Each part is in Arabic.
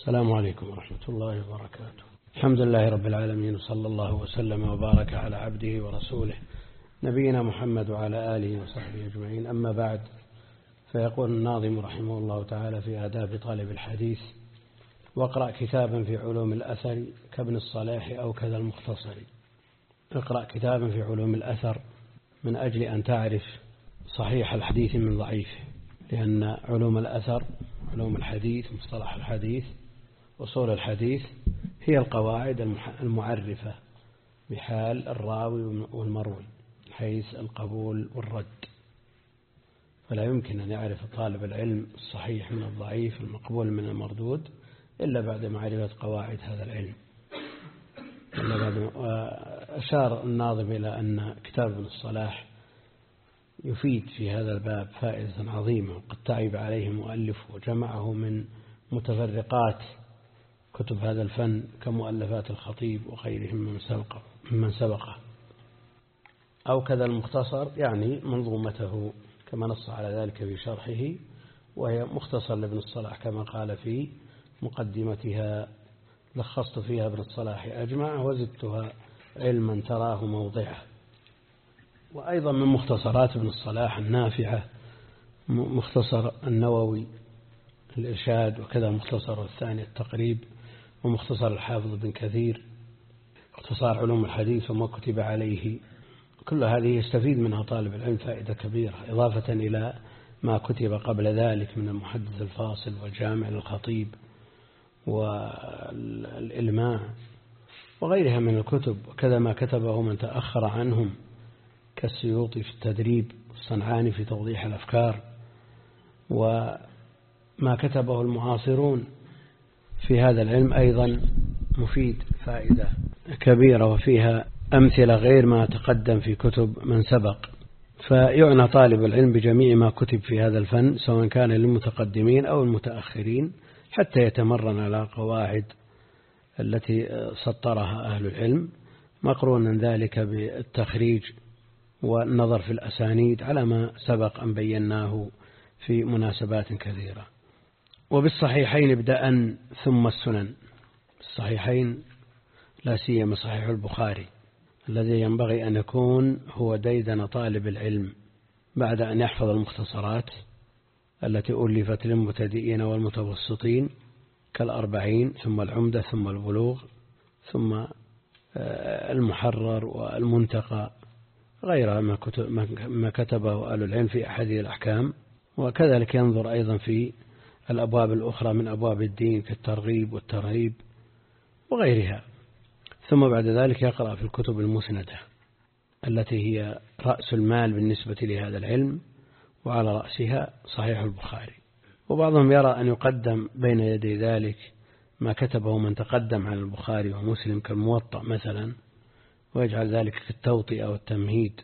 السلام عليكم ورحمة الله وبركاته. الحمد لله رب العالمين، وصلى الله وسلم وبارك على عبده ورسوله نبينا محمد وعلى آله وصحبه أجمعين. أما بعد، فيقول الناظم رحمه الله تعالى في آداب طالب الحديث: واقرأ كتابا في علوم الأثر كابن الصلاح أو كذا المختصر. اقرأ كتابا في علوم الأثر من أجل أن تعرف صحيح الحديث من ضعيفه، لأن علوم الأثر، علوم الحديث، مصطلح الحديث، أصول الحديث، هي القواعد المعرفة بحال الراوي والمروي حيث القبول والرد. فلا يمكن أن يعرف طالب العلم الصحيح من الضعيف، المقبول من المردود، إلا بعد معرفة قواعد هذا العلم. أشار الناظم إلى أن كتاب ابن الصلاح يفيد في هذا الباب فائدة عظيمة، وقد تعب عليه مؤلفه وجمعه من متفرقات كتب هذا الفن كمؤلفات الخطيب وغيرهم ممن سبقه. أو كذا المختصر يعني منظومته كما نص على ذلك في شرحه، وهي مختصر لابن الصلاح كما قال في مقدمتها: لخصت فيها ابن الصلاح أجمع وزدتها علما تراه موضعه. وأيضا من مختصرات ابن الصلاح النافعة مختصر النووي الإرشاد، وكذا مختصر الثاني التقريب، ومختصر الحافظ بن كثير اختصار علوم الحديث وما كتب عليه. كل هذه يستفيد منها طالب العلم فائدة كبيرة، إضافة إلى ما كتب قبل ذلك من المحدث الفاصل والجامع للخطيب والإلماع وغيرها من الكتب، وكذا ما كتبه من تأخر عنهم كالسيوطي في التدريب والصنعاني في توضيح الأفكار، وما كتبه المعاصرون في هذا العلم أيضا مفيد فائدة كبيرة، وفيها أمثلة غير ما تقدم في كتب من سبق. فيعنى طالب العلم بجميع ما كتب في هذا الفن، سواء كان للمتقدمين أو المتأخرين، حتى يتمرن على قواعد التي سطرها أهل العلم، مقرونا ذلك بالتخريج والنظر في الأسانيد على ما سبق أن بيناه في مناسبات كثيرة. وبالصحيحين ابدأ ثم السنن. الصحيحين لا سيما صحيح البخاري الذي ينبغي أن يكون هو ديدن طالب العلم بعد أن يحفظ المختصرات التي ألفت للمبتدئين والمتوسطين كالأربعين، ثم العمدة، ثم البلوغ، ثم المحرر والمنتقى، غير ما كتبه أهل العلم في أحاديث الأحكام. وكذلك ينظر أيضا في الأبواب الأخرى من أبواب الدين كالترغيب والترهيب وغيرها. ثم بعد ذلك يقرأ في الكتب المسندة التي هي رأس المال بالنسبة لهذا العلم، وعلى رأسها صحيح البخاري. وبعضهم يرى أن يقدم بين يدي ذلك ما كتبه من تقدم عن البخاري ومسلم كالموطأ مثلا، ويجعل ذلك كالتوطئة والتمهيد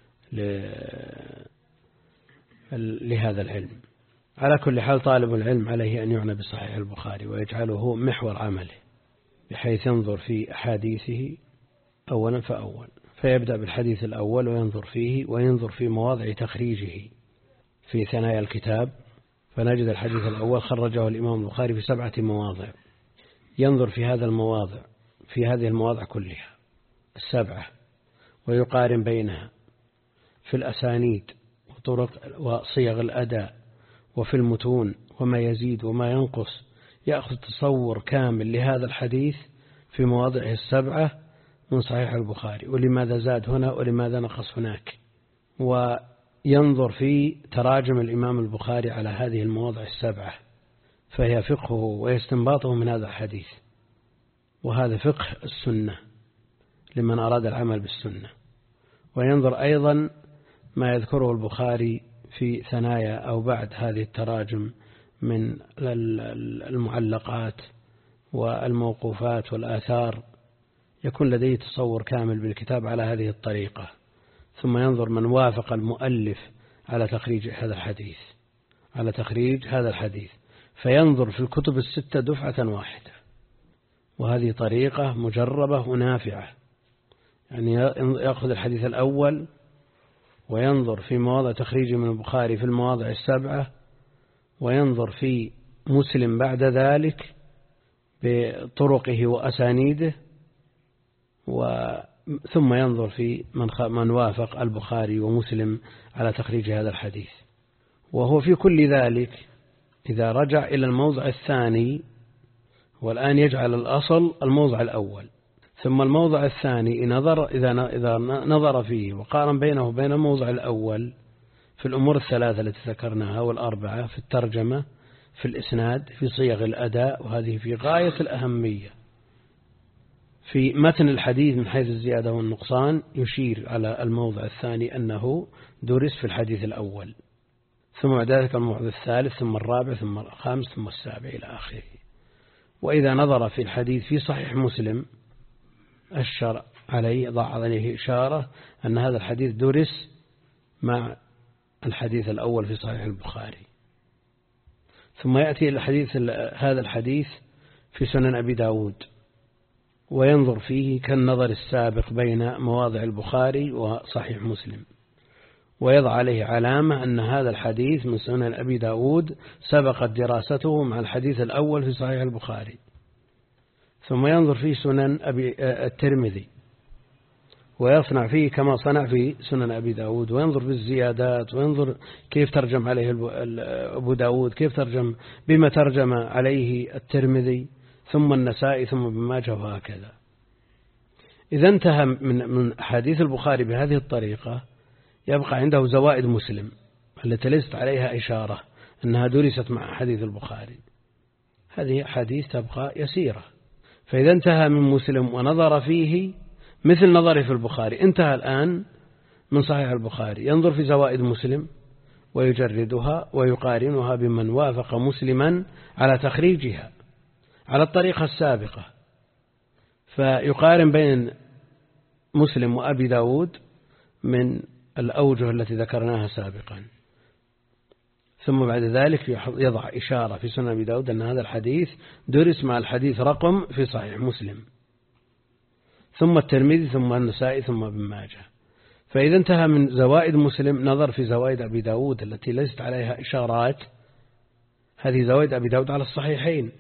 لهذا العلم. على كل حال طالب العلم عليه أن يعنى بصحيح البخاري ويجعله هو محور عمله، بحيث ينظر في أحاديثه أولا فأول، فيبدأ بالحديث الأول وينظر فيه، وينظر في مواضع تخريجه في ثنايا الكتاب. فنجد الحديث الأول خرجه الإمام البخاري في 7 مواضع، ينظر في هذه المواضع كلها 7، ويقارن بينها في الأسانيد وطرق وصيغ الأداء وفي المتون وما يزيد وما ينقص، يأخذ تصور كامل لهذا الحديث في مواضعه 7 من صحيح البخاري، ولماذا زاد هنا ولماذا نقص هناك، وينظر في تراجم الإمام البخاري على هذه المواضع 7، فهي فقهه ويستنباطه من هذا الحديث. وهذا فقه السنة لمن أراد العمل بالسنة. وينظر أيضا ما يذكره البخاري في ثنايا أو بعد هذه التراجم من المعلقات والموقوفات والآثار، يكون لديه تصور كامل بالكتاب على هذه الطريقة. ثم ينظر من وافق المؤلف على تخريج هذا الحديث، فينظر في الكتب 6 دفعة واحدة. وهذه طريقة مجربة ونافعة، يعني يأخذ الحديث الأول وينظر في مواضع تخريجه من البخاري في المواضع 7، وينظر في مسلم بعد ذلك بطرقه وأسانيده، ثم ينظر في من وافق البخاري ومسلم على تخريج هذا الحديث. وهو في كل ذلك إذا رجع إلى الموضع الثاني، والآن يجعل الأصل الموضع الأول، ثم الموضع الثاني إذا نظر فيه وقارن بينه وبين الموضع الأول في الأمور الثلاثة التي ذكرناها والأربعة، في الترجمة، في الإسناد، في صيغ الأداء، وهذه في غاية الأهمية، في متن الحديث من حيث الزيادة والنقصان يشير على الموضع الثاني أنه درس في الحديث الأول، ثم بعد ذلك الموضع الثالث، ثم الرابع، ثم الخامس، ثم السابع إلى آخره. وإذا نظر في الحديث في صحيح مسلم أشار عليه، ضع عليه إشارة أن هذا الحديث درس مع الحديث الأول في صحيح البخاري. ثم يأتي هذا الحديث في سنن أبي داود وينظر فيه كالنظر السابق بين مواضع البخاري وصحيح مسلم، ويضع عليه علامة أن هذا الحديث من سنن أبي داود سبقت دراسته مع الحديث الأول في صحيح البخاري. ثم ينظر في سنن الترمذي ويصنع فيه كما صنع في سنن أبي داود، وينظر في الزيادات، وينظر كيف ترجم عليه أبو داود، كيف ترجم بما ترجم عليه الترمذي، ثم النسائي، ثم ابن ماجه، وهكذا. إذا انتهى من حديث البخاري بهذه الطريقة يبقى عنده زوائد مسلم التي ليست عليها إشارة أنها درست مع حديث البخاري، هذه حديث تبقى يسيرة. فإذا انتهى من مسلم ونظر فيه مثل نظره في البخاري، انتهى الآن من صحيح البخاري، ينظر في زوائد مسلم ويجردها ويقارنها بمن وافق مسلما على تخريجها على الطريقة السابقة، فيقارن بين مسلم وأبي داود من الأوجه التي ذكرناها سابقا. ثم بعد ذلك يضع إشارة في سنن أبي داود أن هذا الحديث درس مع الحديث رقم في صحيح مسلم، ثم الترمذي، ثم النسائي، ثم ابن ماجه. فإذا انتهى من زوائد مسلم نظر في زوائد أبي داود التي ليست عليها إشارات، هذه زوائد أبي داود على الصحيحين.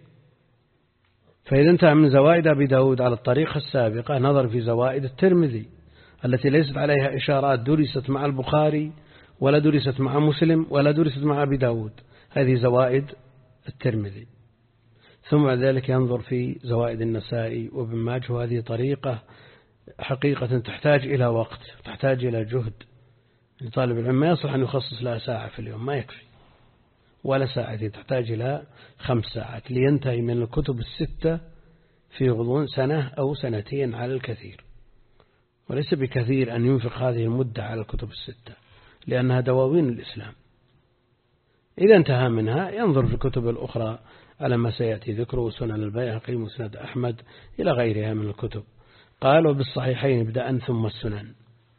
فإذا انتهى من زوائد أبي داود على الطريقة السابقة نظر في زوائد الترمذي التي ليست عليها إشارات، درست مع البخاري ولا درست مع مسلم ولا درست مع أبي داود، هذه زوائد الترمذي. ثم بعد ذلك ينظر في زوائد النسائي وابن ماجه، وهذه طريقة حقيقة تحتاج إلى وقت، تحتاج إلى جهد. لطالب العلم ما يصلح أن يخصص لها ساعة في اليوم، ما يكفي، ولا ساعتين، تحتاج إلى 5 ساعات لينتهي من الكتب الستة في غضون سنة أو سنتين على الكثير، وليس بكثير أن ينفق هذه المدة على الكتب الستة لأنها دواوين الإسلام. إذا انتهى منها ينظر في الكتب الأخرى على ما سيأتي ذكره، سنن البيهقي، مسند أحمد، إلى غيرها من الكتب. قالوا بالصحيحين ابدأ ثم السنن،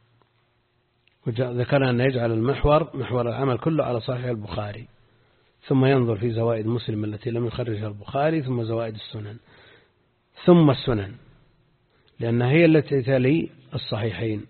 وذكرنا أن يجعل محور العمل كله على صحيح البخاري، ثم ينظر في زوائد مسلم التي لم يخرجها البخاري، ثم زوائد السنن، ثم السنن، لأنها هي التي تلي الصحيحين.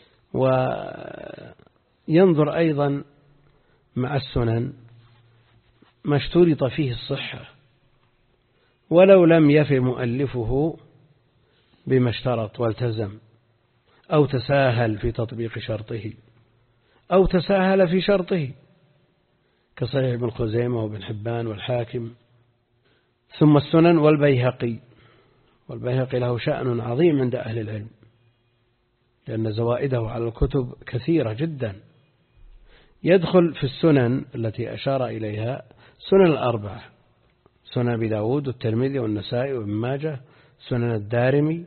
وينظر أيضا مع السنن ما اشترط فيه الصحة، ولو لم يف مؤلفه بما اشترط والتزم، أو تساهل في تطبيق شرطه، أو تساهل في شرطه، كصحيح ابن خزيمة وابن حبان والحاكم. ثم السنن والبيهقي له شأن عظيم عند أهل العلم، لأن زوائده على الكتب كثيرة جدا. يدخل في السنن التي أشار إليها سنن الأربعة، سنن أبي داود والترمذي والنسائي وابن ماجه، سنن الدارمي،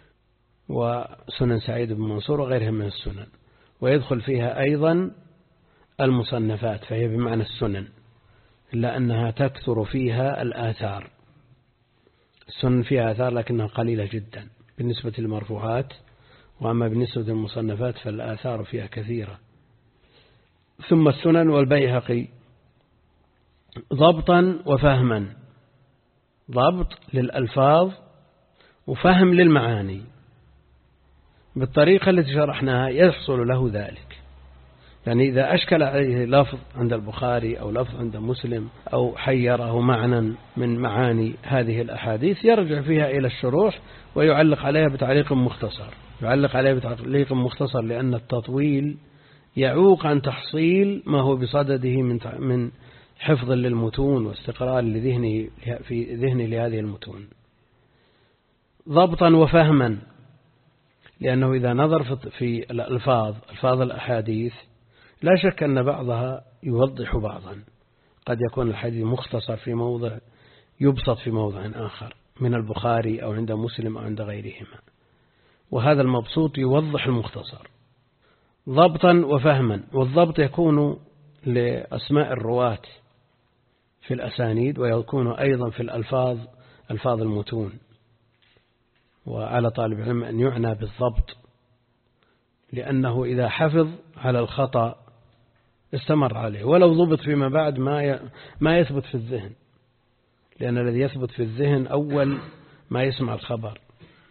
وسنن سعيد بن منصور وغيرهم من السنن. ويدخل فيها أيضا المصنفات، فهي بمعنى السنن، إلا أنها تكثر فيها الآثار. السنن فيها آثار لكنها قليلة جدا بالنسبة للمرفوعات، وأما بالنسبة للمصنفات فالآثار فيها كثيرة. ثم السنن والبيهقي ضبطا وفهما، ضبط للألفاظ وفهم للمعاني بالطريقة التي شرحناها يحصل له ذلك. يعني إذا أشكل عليه لفظ عند البخاري أو لفظ عند مسلم أو حيره معنى من معاني هذه الأحاديث يرجع فيها إلى الشروح ويعلق عليها بتعليق مختصر. يعلق عليها بتعليق مختصر لأن التطويل يعوق عن تحصيل ما هو بصدده من حفظ للمتون واستقرار لذهنه في ذهنه لهذه المتون. ضبطا وفهما، لأنه إذا نظر في ألفاظ الأحاديث لا شك أن بعضها يوضح بعضا، قد يكون الحديث مختصر في موضع يبسط في موضع آخر من البخاري أو عند مسلم أو عند غيرهما، وهذا المبسوط يوضح المختصر. ضبطا وفهما، والضبط يكون لأسماء الرواة في الأسانيد ويكون أيضا في ألفاظ المتون. وعلى طالب العلم أن يعنى بالضبط، لأنه إذا حفظ على الخطأ استمر عليه ولو ضبط فيما بعد ما يثبت في الذهن، لأن الذي يثبت في الذهن أول ما يسمع الخبر.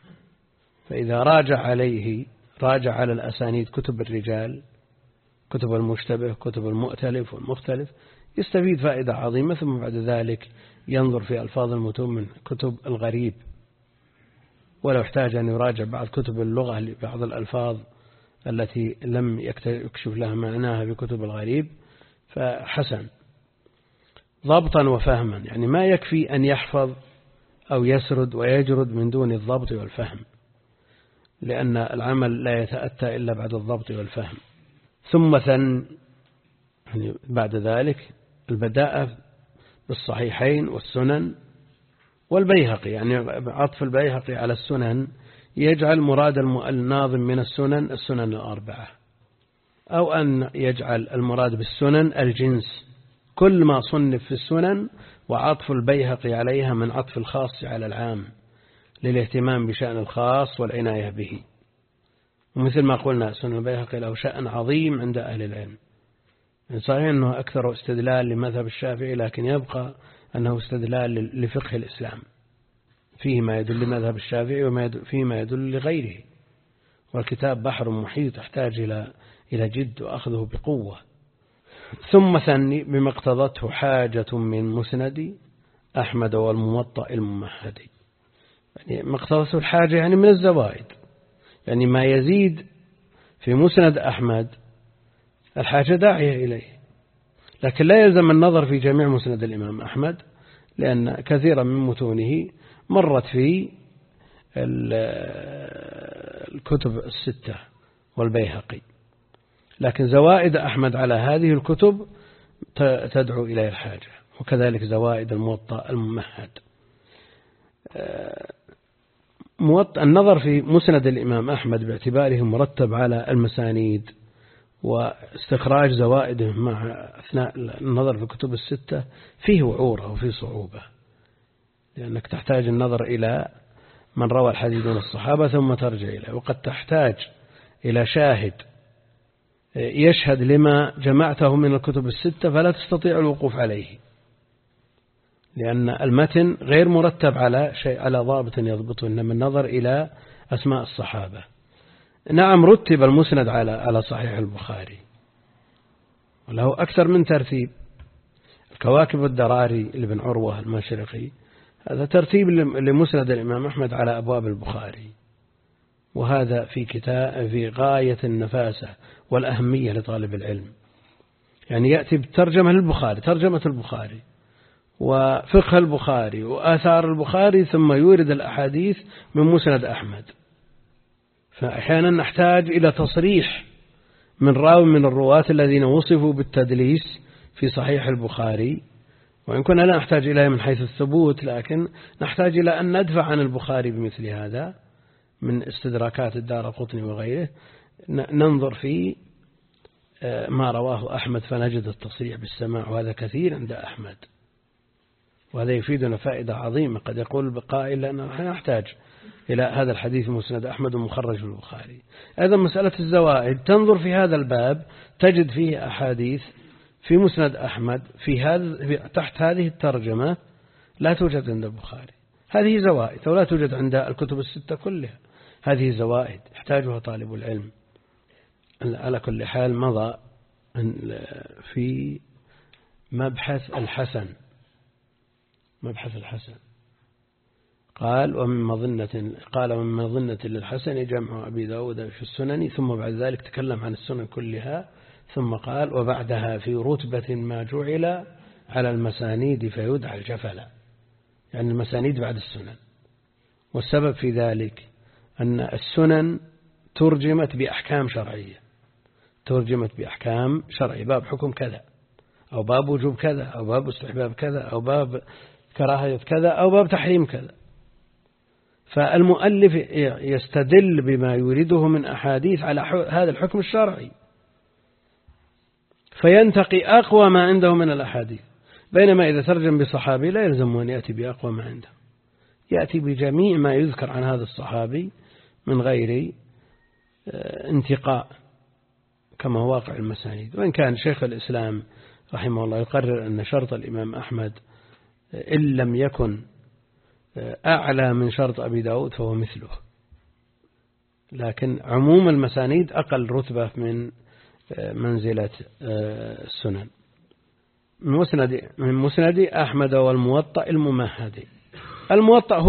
فإذا راجع على الأسانيد كتب الرجال، كتب المشتبه، كتب المؤتلف والمختلف، يستفيد فائدة عظيمة. ثم بعد ذلك ينظر في ألفاظ المتون من كتب الغريب، ولو احتاج أن يراجع بعض كتب اللغة لبعض الألفاظ التي لم يكشف لها معناها بكتب الغريب فحسن. ضبطا وفهما، يعني ما يكفي أن يحفظ أو يسرد ويجرد من دون الضبط والفهم، لأن العمل لا يتأتى إلا بعد الضبط والفهم. ثم يعني بعد ذلك البداءة بالصحيحين والسنن والبيهقي، يعني عطف البيهقي على السنن يجعل مراد الناظم من السنن الأربعة، أو أن يجعل المراد بالسنن الجنس كل ما صنف في السنن، وعطف البيهقي عليها من عطف الخاص على العام للاهتمام بشأن الخاص والعناية به. ومثل ما قلنا سنن البيهقي له شأن عظيم عند أهل العلم، صحيح أنه أكثر استدلال لمذهب الشافعي، لكن يبقى أنه استدلال لفقه الإسلام، فيه ما يدل لمذهب الشافعي وفيه ما يدل لغيره، والكتاب بحر محيط يحتاج إلى جد وأخذه بقوة. ثم ثني بما اقتضته حاجة من مسند أحمد والموطأ الممهد. يعني ما اقتضته الحاجة يعني من الزوائد، يعني ما يزيد في مسند أحمد الحاجة داعية إليه، لكن لا يلزم النظر في جميع مسند الإمام أحمد، لأن كثيرا من متونه مرت في الكتب الستة والبيهقي، لكن زوائد أحمد على هذه الكتب تدعو إلى الحاجة، وكذلك زوائد الموطأ الممهد. النظر في مسند الإمام أحمد باعتباره مرتب على المسانيد واستخراج زوائده مع أثناء النظر في الكتب الستة فيه وعورة وفيه صعوبة، لأنك تحتاج النظر إلى من روى الحديث من الصحابة ثم ترجع إليه، وقد تحتاج إلى شاهد يشهد لما جمعته من الكتب الستة فلا تستطيع الوقوف عليه، لأن المتن غير مرتب على شيء، على ضابط يضبطه، إنما النظر إلى أسماء الصحابة. نعم رتب المسند على صحيح البخاري وله أكثر من ترتيب. الكواكب الدراري لابن عروة المشرقي هذا ترتيب لمسند الإمام أحمد على أبواب البخاري، وهذا في غاية النفاسة والأهمية لطالب العلم. يعني يأتي بترجمة للبخاري، ترجمة البخاري وفقه البخاري وآثار البخاري، ثم يورد الأحاديث من مسند أحمد. فأحيانا نحتاج إلى تصريح من راوي من الرواة الذين وصفوا بالتدليس في صحيح البخاري، وإن كنا لا نحتاج إليه من حيث الثبوت، لكن نحتاج إلى أن ندفع عن البخاري بمثل هذا من استدراكات الدارقطني وغيره. ننظر في ما رواه أحمد فنجد التصريح بالسماع، وهذا كثير عند أحمد، وهذا يفيدنا فائدة عظيمة. قد يقول القائل أننا نحتاج إلى هذا الحديث مسند أحمد ومخرج في البخاري. أيضا مسألة الزوائد، تنظر في هذا الباب تجد فيه أحاديث في مسند أحمد تحت هذه الترجمة لا توجد عند البخاري، هذه زوائد، ولا توجد عند الكتب الستة كلها. هذه زوائد يحتاجها طالب العلم. على كل حال مضى في مبحث الحسن قال ومن مظنة للحسن جمع أبي داود في السنن، ثم بعد ذلك تكلم عن السنن كلها، ثم قال وبعدها في رتبة ما جعل على المسانيد فيدعى الجفل، يعني المسانيد بعد السنن. والسبب في ذلك أن السنن ترجمت بأحكام شرعية، باب حكم كذا، أو باب وجوب كذا، أو باب استحباب كذا، أو باب كراهية كذا، أو باب تحريم كذا. فالمؤلف يستدل بما يريده من أحاديث على هذا الحكم الشرعي، فينتقي أقوى ما عنده من الأحاديث. بينما إذا ترجم بصحابي لا يلزم أن يأتي بأقوى ما عنده، يأتي بجميع ما يذكر عن هذا الصحابي من غير انتقاء كما هو واقع المسانيد. وإن كان شيخ الإسلام رحمه الله يقرر أن شرط الإمام أحمد إن لم يكن أعلى من شرط أبي داود فهو مثله، لكن عموم المسانيد أقل رتبة من منزلة السنن. من مسند أحمد والموطأ الممهد. الموطأ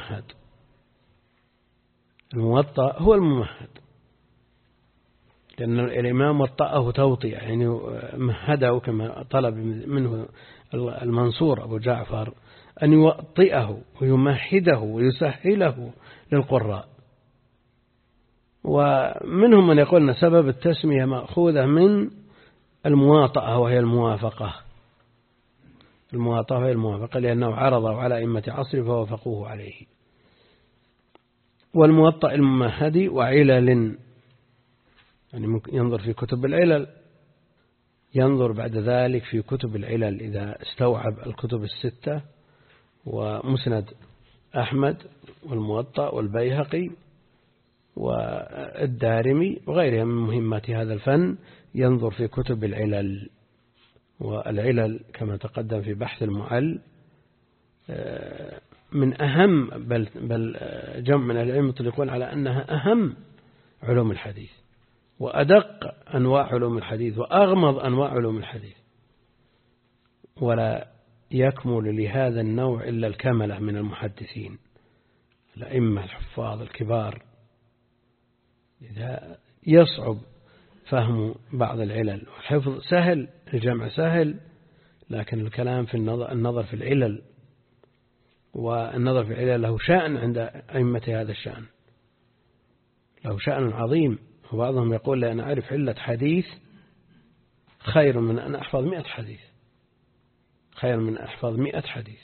هو الممهد، لأن الإمام وطأه توطية، يعني مهده كما طلب منه المنصور أبو جعفر أن يوطئه ويمهده ويسهله للقراء. ومنهم من يقول أن سبب التسمية مأخوذة من المواطأة وهي الموافقة، لأنه عرضه على أئمة عصره فوافقوه عليه. والموطأ الممهد وعلل، يعني ممكن ينظر في كتب العلل، ينظر بعد ذلك في كتب العلل إذا استوعب الكتب الستة ومسند أحمد والموطأ والبيهقي والدارمي وغيرها من مهمات هذا الفن، ينظر في كتب العلل. والعلل كما تقدم في بحث المعل من أهم، بل جمع من العلم يطلقون على أنها أهم علوم الحديث، وأدق أنواع علوم الحديث، وأغمض أنواع علوم الحديث. ولا يكمل لهذا النوع إلا الكملة من المحدثين، الأئمة الحفاظ الكبار. إذا يصعب فهم بعض العلل، والحفظ سهل، الجمع سهل، لكن الكلام في النظر في العلل، والنظر في العلل له شأن عند أئمة هذا الشأن، له شأن عظيم. وبعضهم يقول لأن أعرف علة حديث خير من أن أحفظ 100 حديث.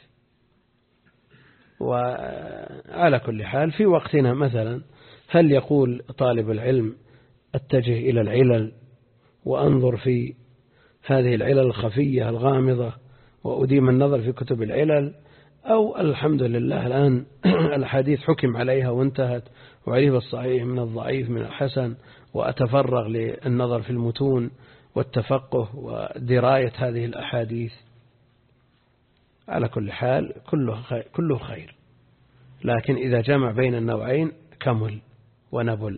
وعلى كل حال في وقتنا مثلا، هل يقول طالب العلم أتجه إلى العلل وأنظر في هذه العلل الخفية الغامضة وأديم النظر في كتب العلل، أو الحمد لله الآن الحديث حكم عليها وانتهت، وعرف الصحيح من الضعيف من الحسن، وأتفرغ للنظر في المتون والتفقه ودراية هذه الأحاديث؟ على كل حال كله خير، لكن إذا جمع بين النوعين كمل ونبل.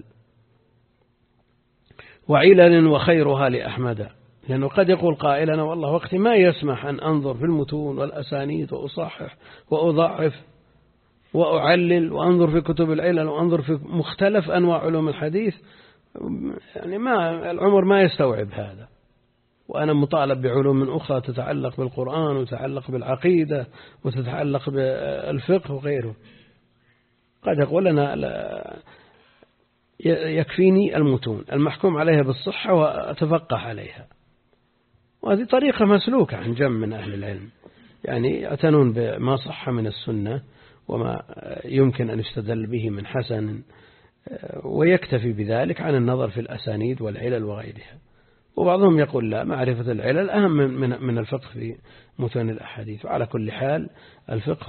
وعلل وخيرها لأحمد، لأنه قد يقول قائلنا والله وقتي ما يسمح أن أنظر في المتون والأسانيد وأصحح وأضعف وأعلل وأنظر في كتب العلل وأنظر في مختلف أنواع علوم الحديث، يعني العمر ما يستوعب هذا، وأنا مطالب بعلوم أخرى تتعلق بالقرآن وتتعلق بالعقيدة وتتعلق بالفقه وغيره. قد يقول أنا يكفيني المتون المحكوم عليها بالصحة وأتفقه عليها، وهذه طريقة مسلوكة عن جمع من أهل العلم، يعني يعتنون بما صح من السنة وما يمكن أن يستدل به من حسن، ويكتفي بذلك عن النظر في الأسانيد والعلل وغيرها. وبعضهم يقول لا، معرفة العلل أهم من الفقه في متون الأحاديث. وعلى كل حال الفقه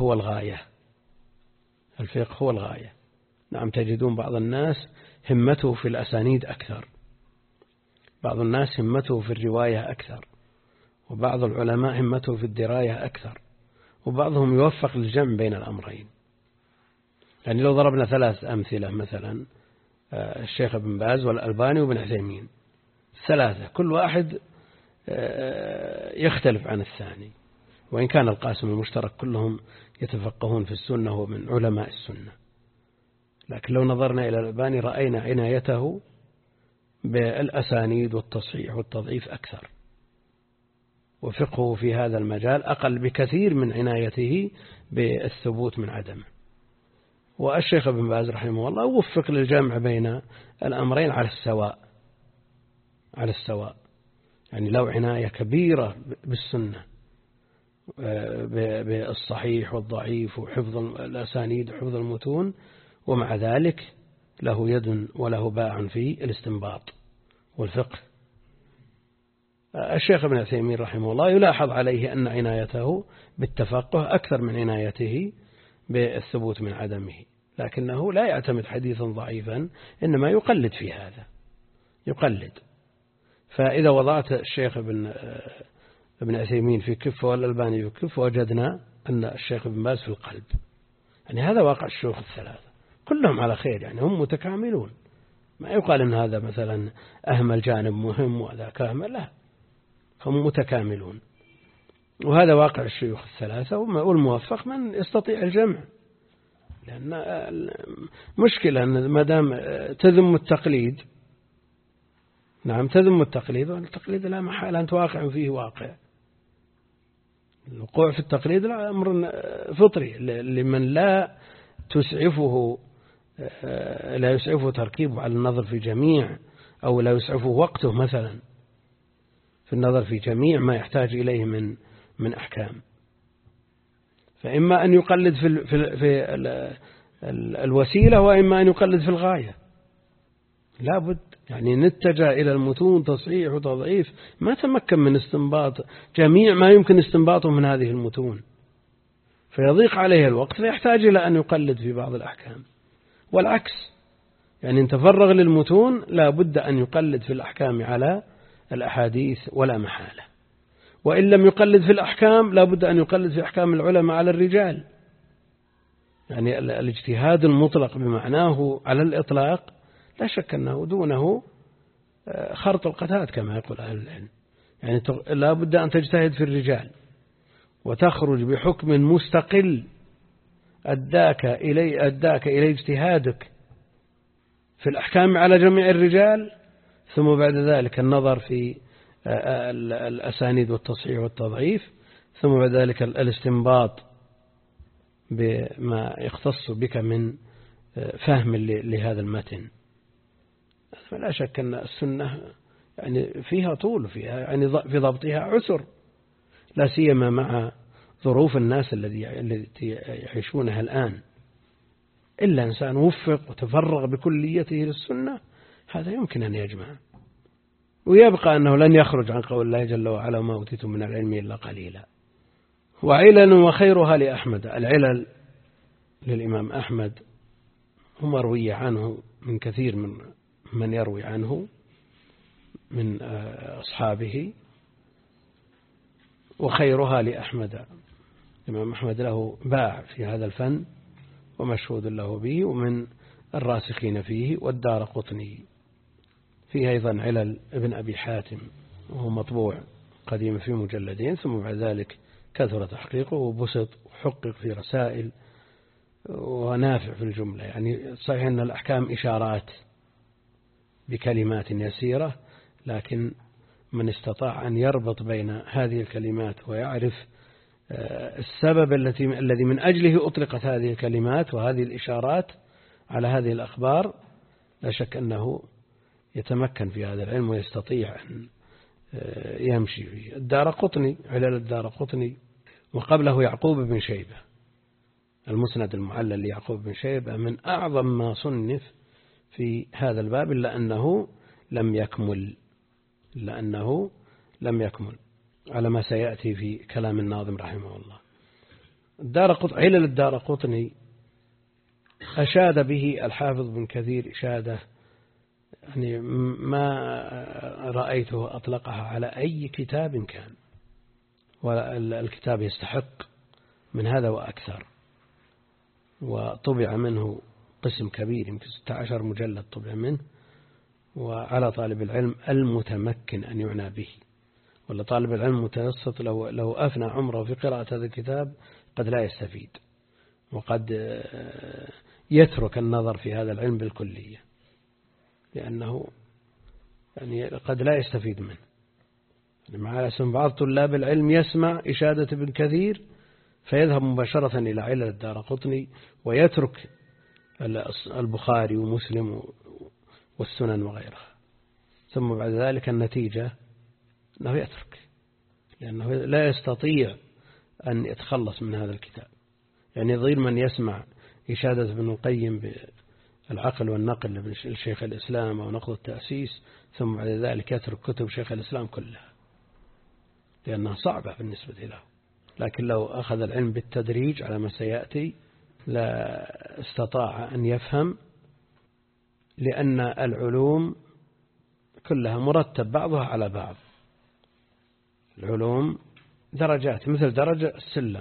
هو الغاية. نعم، تجدون بعض الناس همته في الأسانيد أكثر، بعض الناس همته في الرواية أكثر، وبعض العلماء همته في الدراية أكثر، وبعضهم يوفق للجمع بين الأمرين. يعني لو ضربنا 3 أمثلة مثلا، الشيخ ابن باز والألباني وابن عثيمين، 3 كل واحد يختلف عن الثاني، وإن كان القاسم المشترك كلهم يتفقهون في السنة ومن علماء السنة، لكن لو نظرنا إلى الألباني رأينا عنايته بالأسانيد والتصحيح والتضعيف أكثر، وفقهه في هذا المجال أقل بكثير من عنايته بالثبوت من عدمه. والشيخ ابن باز رحمه الله وفق للجمع بين الأمرين على السواء، يعني له عناية كبيرة بالسنة، بالصحيح والضعيف وحفظ الأسانيد وحفظ المتون، ومع ذلك له يد وله باع في الاستنباط والفقه. الشيخ ابن عثيمين رحمه الله يلاحظ عليه أن عنايته بالتفقه أكثر من عنايته بالثبوت من عدمه، لكنه لا يعتمد حديثا ضعيفا، إنما يقلد في هذا، يقلد. فإذا وضعت الشيخ ابن عثيمين في كفة والألباني في كفة، وجدنا أن الشيخ ابن باز في القلب. يعني هذا واقع الشيوخ الثلاثة، كلهم على خير، يعني هم متكاملون، ما يقال أن هذا مثلا أهمل جانب مهم وهذا كامل، لا، هم متكاملون. وهذا واقع الشيوخ الثلاثة، والموفق من يستطيع الجمع، لأن مشكلة أن ما دام تذم التقليد، نعم تذم التقليد، والتقليد لا محالة أن تواقع فيه واقع. الوقوع في التقليد لا أمر فطري لمن لا يسعفه تركيبه على النظر في جميع، أو لا يسعفه وقته مثلا في النظر في جميع ما يحتاج إليه من أحكام. فإما أن يقلد في الوسيلة، وإما أن يقلد في الغاية. لا بد، يعني نتجه إلى المتون تصحيح وتضعيف، ما تمكن من استنباط جميع ما يمكن استنباطه من هذه المتون، فيضيق عليه الوقت، فيحتاج إلى أن يقلد في بعض الأحكام. والعكس، يعني إن تفرغ للمتون لا بد أن يقلد في الأحكام على الأحاديث ولا محالة، وإن لم يقلد في الأحكام لا بد أن يقلد في أحكام العلماء على الرجال. يعني الاجتهاد المطلق بمعناه على الإطلاق لا شك أنه دونه خرط القتاد كما يقول أهل العلم. يعني لا بد أن تجتهد في الرجال وتخرج بحكم مستقل أداك إلى اجتهادك في الأحكام على جميع الرجال، ثم بعد ذلك النظر في الأسانيد والتصحيح والتضعيف، ثم بعد ذلك الاستنباط بما يختص بك من فهم لهذا المتن. فلا شك أن السنة يعني فيها طول، فيها يعني في ضبطها عسر، لا سيما مع ظروف الناس التي يعيشونها الآن. إلا إنسان وفق وتفرغ بكليته للسنة، هذا يمكن أن يجمع، ويبقى أنه لن يخرج عن قول الله جل وعلا: وما أوتيتم من العلم إلا قليلا. وعلل وخيرها لأحمد، العلل للإمام أحمد هم مروية عنه من كثير من يروي عنه من أصحابه، وخيرها لأحمد. الإمام أحمد له باع في هذا الفن ومشهود له به، ومن الراسخين فيه. والدارقطني فيه أيضا علل ابن أبي حاتم، وهو مطبوع قديم في مجلدين، ثم بعد ذلك كثر تحقيقه وبسط وحقق في رسائل ونافع في الجملة. يعني صحيح أن الأحكام إشارات بكلمات يسيرة، لكن من استطاع أن يربط بين هذه الكلمات ويعرف السبب الذي من أجله أطلقت هذه الكلمات وهذه الإشارات على هذه الأخبار، لا شك أنه يتمكن في هذا العلم ويستطيع أن يمشي فيه. الدارقطني، علل الدارقطني، وقبله يعقوب بن شيبة، المسند المعلل ليعقوب بن شيبة من أعظم ما صنف في هذا الباب، إلا أنه لم يكمل على ما سيأتي في كلام الناظم رحمه الله. علل الدارقطني أشاد به الحافظ بن كثير إشادة يعني ما رأيته أطلقها على أي كتاب كان، والكتاب يستحق من هذا وأكثر. وطبع منه قسم كبير، يمكن 16 مجلد طبع منه، وعلى طالب العلم المتمكن أن يعنى به ولا طالب العلم متوسط لو أفنى عمره في قراءة هذا الكتاب قد لا يستفيد، وقد يترك النظر في هذا العلم بالكلية، لأنه يعني قد لا يستفيد منه. مع اسم بعض طلاب العلم يسمع إشادة ابن كثير فيذهب مباشرة إلى علل الدارقطني ويترك البخاري ومسلم والسنن وغيرها، ثم بعد ذلك النتيجة أنه يترك، لأنه لا يستطيع أن يتخلص من هذا الكتاب. يعني ضير من يسمع إشادة ابن القيم بالعقل والنقل للشيخ الإسلام أو نقض التأسيس، ثم بعد ذلك يترك كتب شيخ الإسلام كلها لأنها صعبة بالنسبة له. لكن لو أخذ العلم بالتدريج على ما سيأتي لا استطاع أن يفهم، لأن العلوم كلها مرتب بعضها على بعض. العلوم درجات مثل درجة السلم،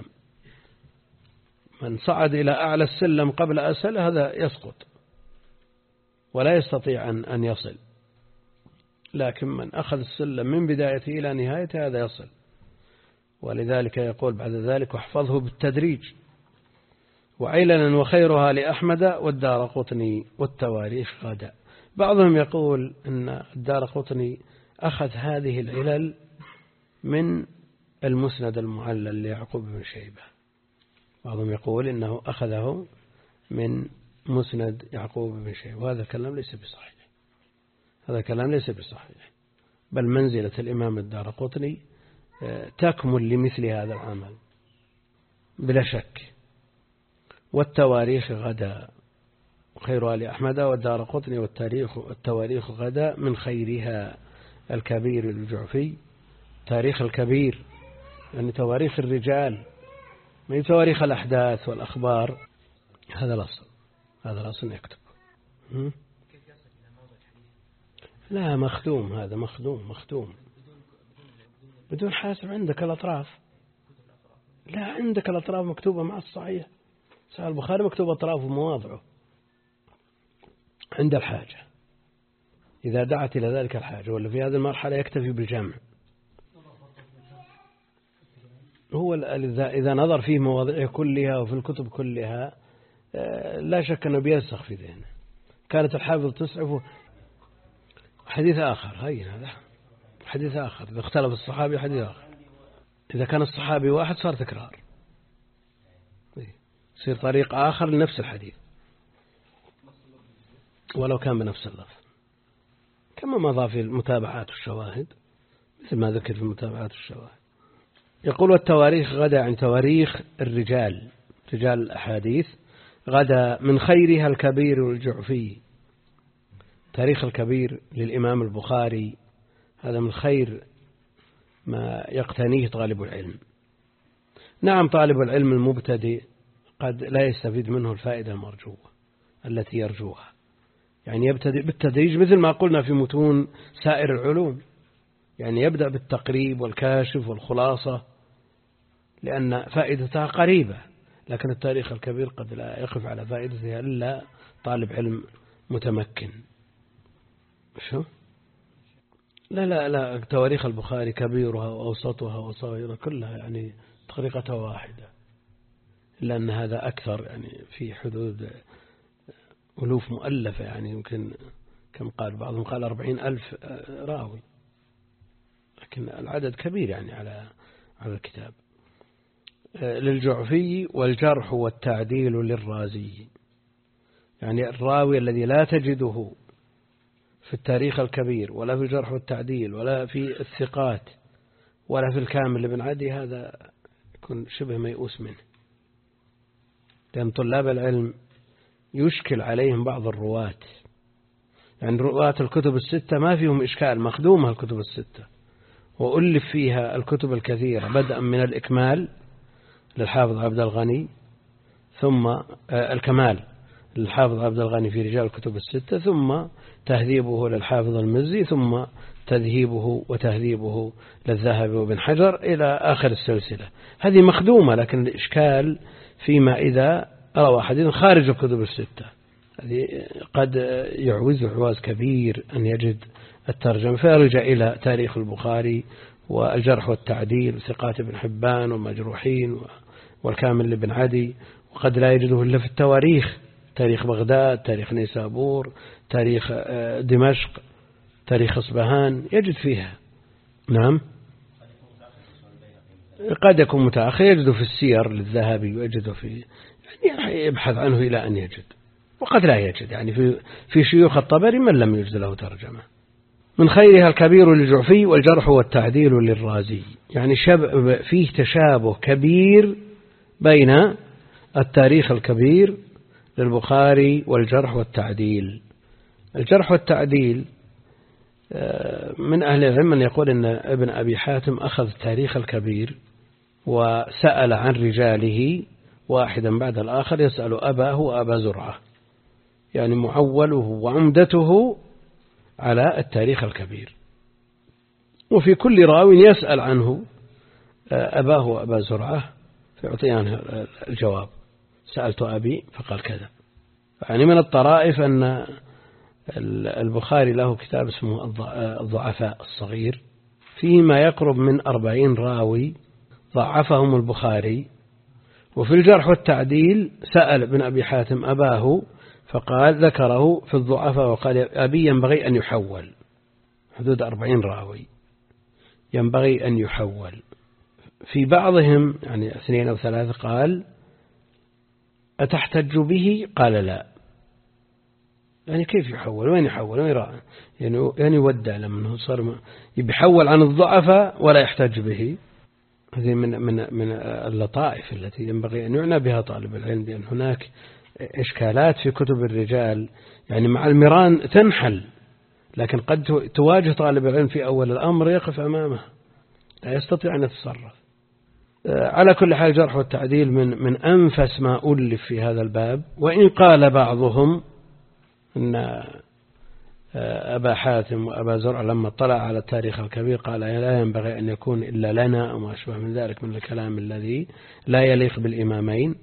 من صعد إلى أعلى السلم قبل أسفل هذا يسقط ولا يستطيع أن يصل، لكن من أخذ السلم من بدايته إلى نهايته هذا يصل. ولذلك يقول بعد ذلك واحفظه بالتدريج. وعللا وخيرها لأحمد والدارقطني والتواريخ غدا. بعضهم يقول أن الدارقطني أخذ هذه العلل من المسند المعلل ليعقوب بن شيبة، بعضهم يقول إنه أخذه من مسند يعقوب بن شيبة، وهذا الكلام ليس بصحيح، هذا كلام ليس بصحيح، بل منزلة الإمام الدارقطني تكمل لمثل هذا العمل بلا شك. والتواريخ غدا خيرها لأحمد والدارقطني والتواريخ غدا من خيرها الكبير الجعفي. تاريخ الكبير يعني تواريخ الرجال، من تواريخ الأحداث والأخبار. هذا الأصل، هذا الأصل يكتب. لا مخدوم، هذا مخدوم بدون حاسب. عندك الأطراف، لا عندك الأطراف مكتوبة مع الصحيح. صحيح البخاري مكتوب أطراف ومواضعه عند الحاجة، إذا دعت إلى ذلك الحاجة، ولا في هذه المرحلة يكتفي بالجمع. هو إذا نظر فيه مواضعه كلها وفي الكتب كلها لا شك أنه بيرسخ في ذهنه. كانت الحافظ تسعف حديث آخر، هين هذا حديث آخر، إذا اختلف الصحابي حديث آخر، إذا كان الصحابي واحد صار تكرار، يصير طريق آخر لنفس الحديث ولو كان بنفس اللفظ، كما مضى في المتابعات والشواهد، مثل ما ذكر في المتابعات والشواهد. يقول والتواريخ غدا عن تواريخ الرجال، رجال الأحاديث، غدا من خيرها الكبير والجعفي. تاريخ الكبير للإمام البخاري هذا من خير ما يقتنيه طالب العلم. نعم طالب العلم المبتدئ قد لا يستفيد منه الفائدة المرجوة التي يرجوها، يعني يبتدئ بالتدريج مثل ما قلنا في متون سائر العلوم، يعني يبدأ بالتقريب والكاشف والخلاصة لأن فائدتها قريبة. لكن التاريخ الكبير قد لا يقف على فائدتها إلا طالب علم متمكن. شو؟ لا تواريخ البخاري كبيرها وأوسطها وصغيرها كلها يعني طريقة واحدة، لأن هذا أكثر، يعني في حدود ألوف مؤلفة، يعني يمكن كم قال بعضهم قال 40,000 راوي، لكن العدد كبير يعني على الكتاب. للجعفي والجرح والتعديل للرازي، يعني الراوي الذي لا تجده في التاريخ الكبير ولا في الجرح والتعديل ولا في الثقات ولا في الكامل لابن عدي، هذا يكون شبه ميؤوس منه، لأن طلاب العلم يشكل عليهم بعض الرواة، يعني رواة الكتب الستة ما فيهم إشكال، مخدومة الكتب الستة وألف فيها الكتب الكثيرة، بدءا من الإكمال للحافظ عبد الغني، ثم الكمال للحافظ عبد الغني في رجال الكتب الستة، ثم تهذيبه للحافظ المزي، ثم تذهيبه وتهذيبه للذهبي وابن حجر إلى آخر السلسلة. هذه مخدومة، لكن الإشكال فيما إذا روى حديث خارج الكتب الستة، هذه قد يعوز عواز كبير أن يجد الترجمة، فيرجع إلى تاريخ البخاري والجرح والتعديل وثقات ابن حبان ومجروحين والكامل لابن عدي، وقد لا يجده إلا في التواريخ، تاريخ بغداد، تاريخ نيسابور، تاريخ دمشق، تاريخ اصبهان، يجد فيها. نعم، قد يكون متأخر، يجده في السير للذهبي، ويجده في يعني يبحث عنه إلى أن يجد، وقد لا يجد، يعني في شيوخ الطبري من لم يجد له ترجمة. من خيرها الكبير للجعفي والجرح والتعديل للرازي، يعني فيه تشابه كبير بين التاريخ الكبير للبخاري والجرح والتعديل. الجرح والتعديل من أهل العلم من يقول أن ابن أبي حاتم أخذ التاريخ الكبير وسأل عن رجاله واحدا بعد الآخر، يسأل أباه وأبا زرعة، يعني معوله وعمدته على التاريخ الكبير، وفي كل راو يسأل عنه أباه وأبا زرعة فيعطيان الجواب، سألت أبي فقال كذا. يعني من الطرائف أن البخاري له كتاب اسمه الضعفاء الصغير، فيه ما يقرب من 40 راوي ضعفهم البخاري. وفي الجرح والتعديل سأل ابن أبي حاتم أباه فقال ذكره في الضعفاء وقال أبي ينبغي أن يحول، حدود 40 راوي ينبغي أن يحول. في بعضهم يعني 2 أو 3 قال أتحتج به؟ قال لا. يعني كيف يحول؟ وين يحول؟ وين يراعي؟ يعني يودع لما صار يحول عن الضعفاء ولا يحتج به. هذه من اللطائف التي ينبغي أن يعنى بها طالب العلم، بأن هناك إشكالات في كتب الرجال يعني مع المران تنحل، لكن قد تواجه طالب العلم في أول الأمر يقف أمامه لا يستطيع أن يتصرف. على كل حال جرح والتعديل من أنفس ما ألف في هذا الباب. وإن قال بعضهم أن أبا حاتم وأبا زرع لما اطلع على التاريخ الكبير قال لا ينبغي أن يكون إلا لنا أو ما أشبه من ذلك من الكلام الذي لا يليق بالإمامين،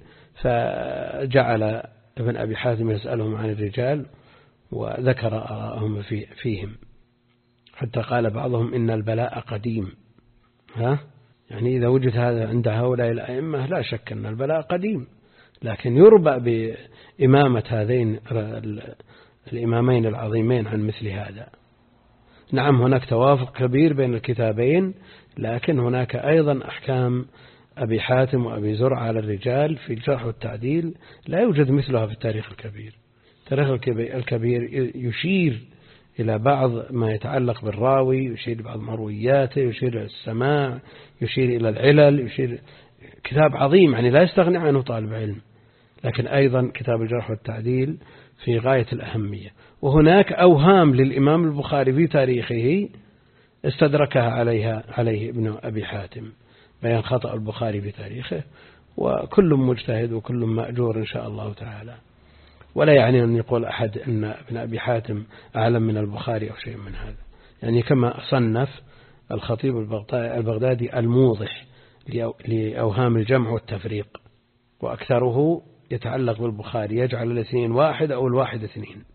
فجعل ابن أبي حاتم يسألهم عن الرجال وذكر آراءهم فيهم، حتى قال بعضهم إن البلاء قديم. يعني إذا وجد هذا عند هؤلاء الأئمة لا شك أن البلاء قديم، لكن يربأ بإمامة هذين الإمامين العظيمين عن مثل هذا. نعم هناك توافق كبير بين الكتابين، لكن هناك أيضا أحكام أبي حاتم وأبي زرع على الرجال في الجرح والتعديل لا يوجد مثلها في التاريخ الكبير. التاريخ الكبير يشير إلى بعض ما يتعلق بالراوي، يشير إلى بعض مروياته، يشير إلى السماع، يشير إلى العلل، كتاب عظيم يعني لا يستغني عنه طالب علم. لكن أيضا كتاب الجرح والتعديل في غاية الأهمية. وهناك أوهام للإمام البخاري في تاريخه استدركها عليه ابن أبي حاتم، بيان خطأ البخاري في تاريخه، وكل مجتهد وكل مأجور إن شاء الله تعالى. ولا يعني أن يقول أحد أن ابن أبي حاتم أعلم من البخاري أو شيء من هذا. يعني كما صنف الخطيب البغدادي الموضح لأوهام الجمع والتفريق، وأكثره يتعلق بالبخاري، يجعل الاثنين 1 أو 1 2،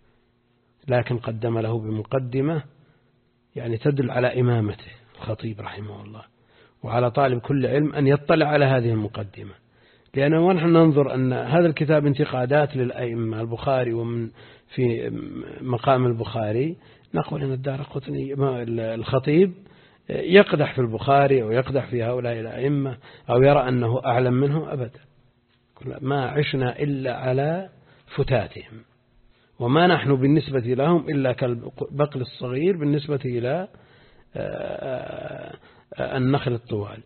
لكن قدم له بمقدمة يعني تدل على إمامته الخطيب رحمه الله، وعلى طالب كل علم أن يطلع على هذه المقدمة، لأنه ونحن ننظر أن هذا الكتاب انتقادات للأئمة البخاري، ومن في مقام البخاري نقول أن الدارقطني الخطيب يقدح في البخاري أو يقدح في هؤلاء الأئمة أو يرى أنه أعلم منه، أبدا. ما عشنا إلا على فتاتهم، وما نحن بالنسبة لهم إلا كالبقل الصغير بالنسبة إلى النخل الطوال.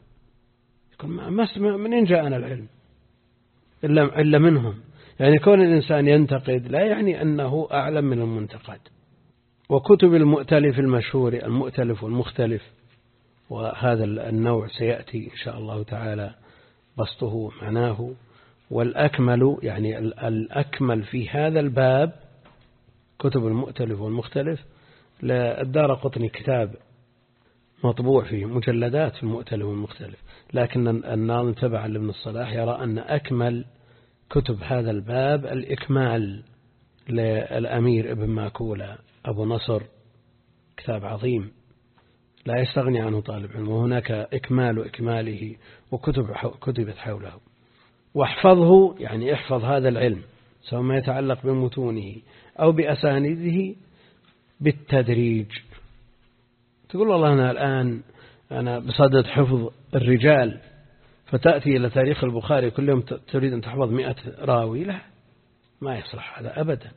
من جاءنا العلم إلا منهم. يعني كون الإنسان ينتقد لا يعني أنه أعلم من المنتقد. وكتب المؤتلف المشهور المؤتلف والمختلف، وهذا النوع سيأتي إن شاء الله تعالى بسطه معناه. والأكمل يعني الأكمل في هذا الباب كتب المؤتلف والمختلف للدارقطني، كتاب مطبوع فيه مجلدات في المؤتلف والمختلف، لكن الناظم تبعا لابن الصلاح يرى أن أكمل كتب هذا الباب الإكمال للأمير ابن ماكولة أبو نصر، كتاب عظيم لا يستغني عنه طالب علم، وهناك إكمال إكماله وكتب كتبت حوله. واحفظه يعني احفظ هذا العلم سواء ما يتعلق بمتونه أو بأسانيده بالتدريج. تقول والله أنا الآن أنا بصدد حفظ الرجال، فتأتي إلى تاريخ البخاري كل يوم تريد أن تحفظ 100 راوي، لا، ما يصلح هذا أبدا.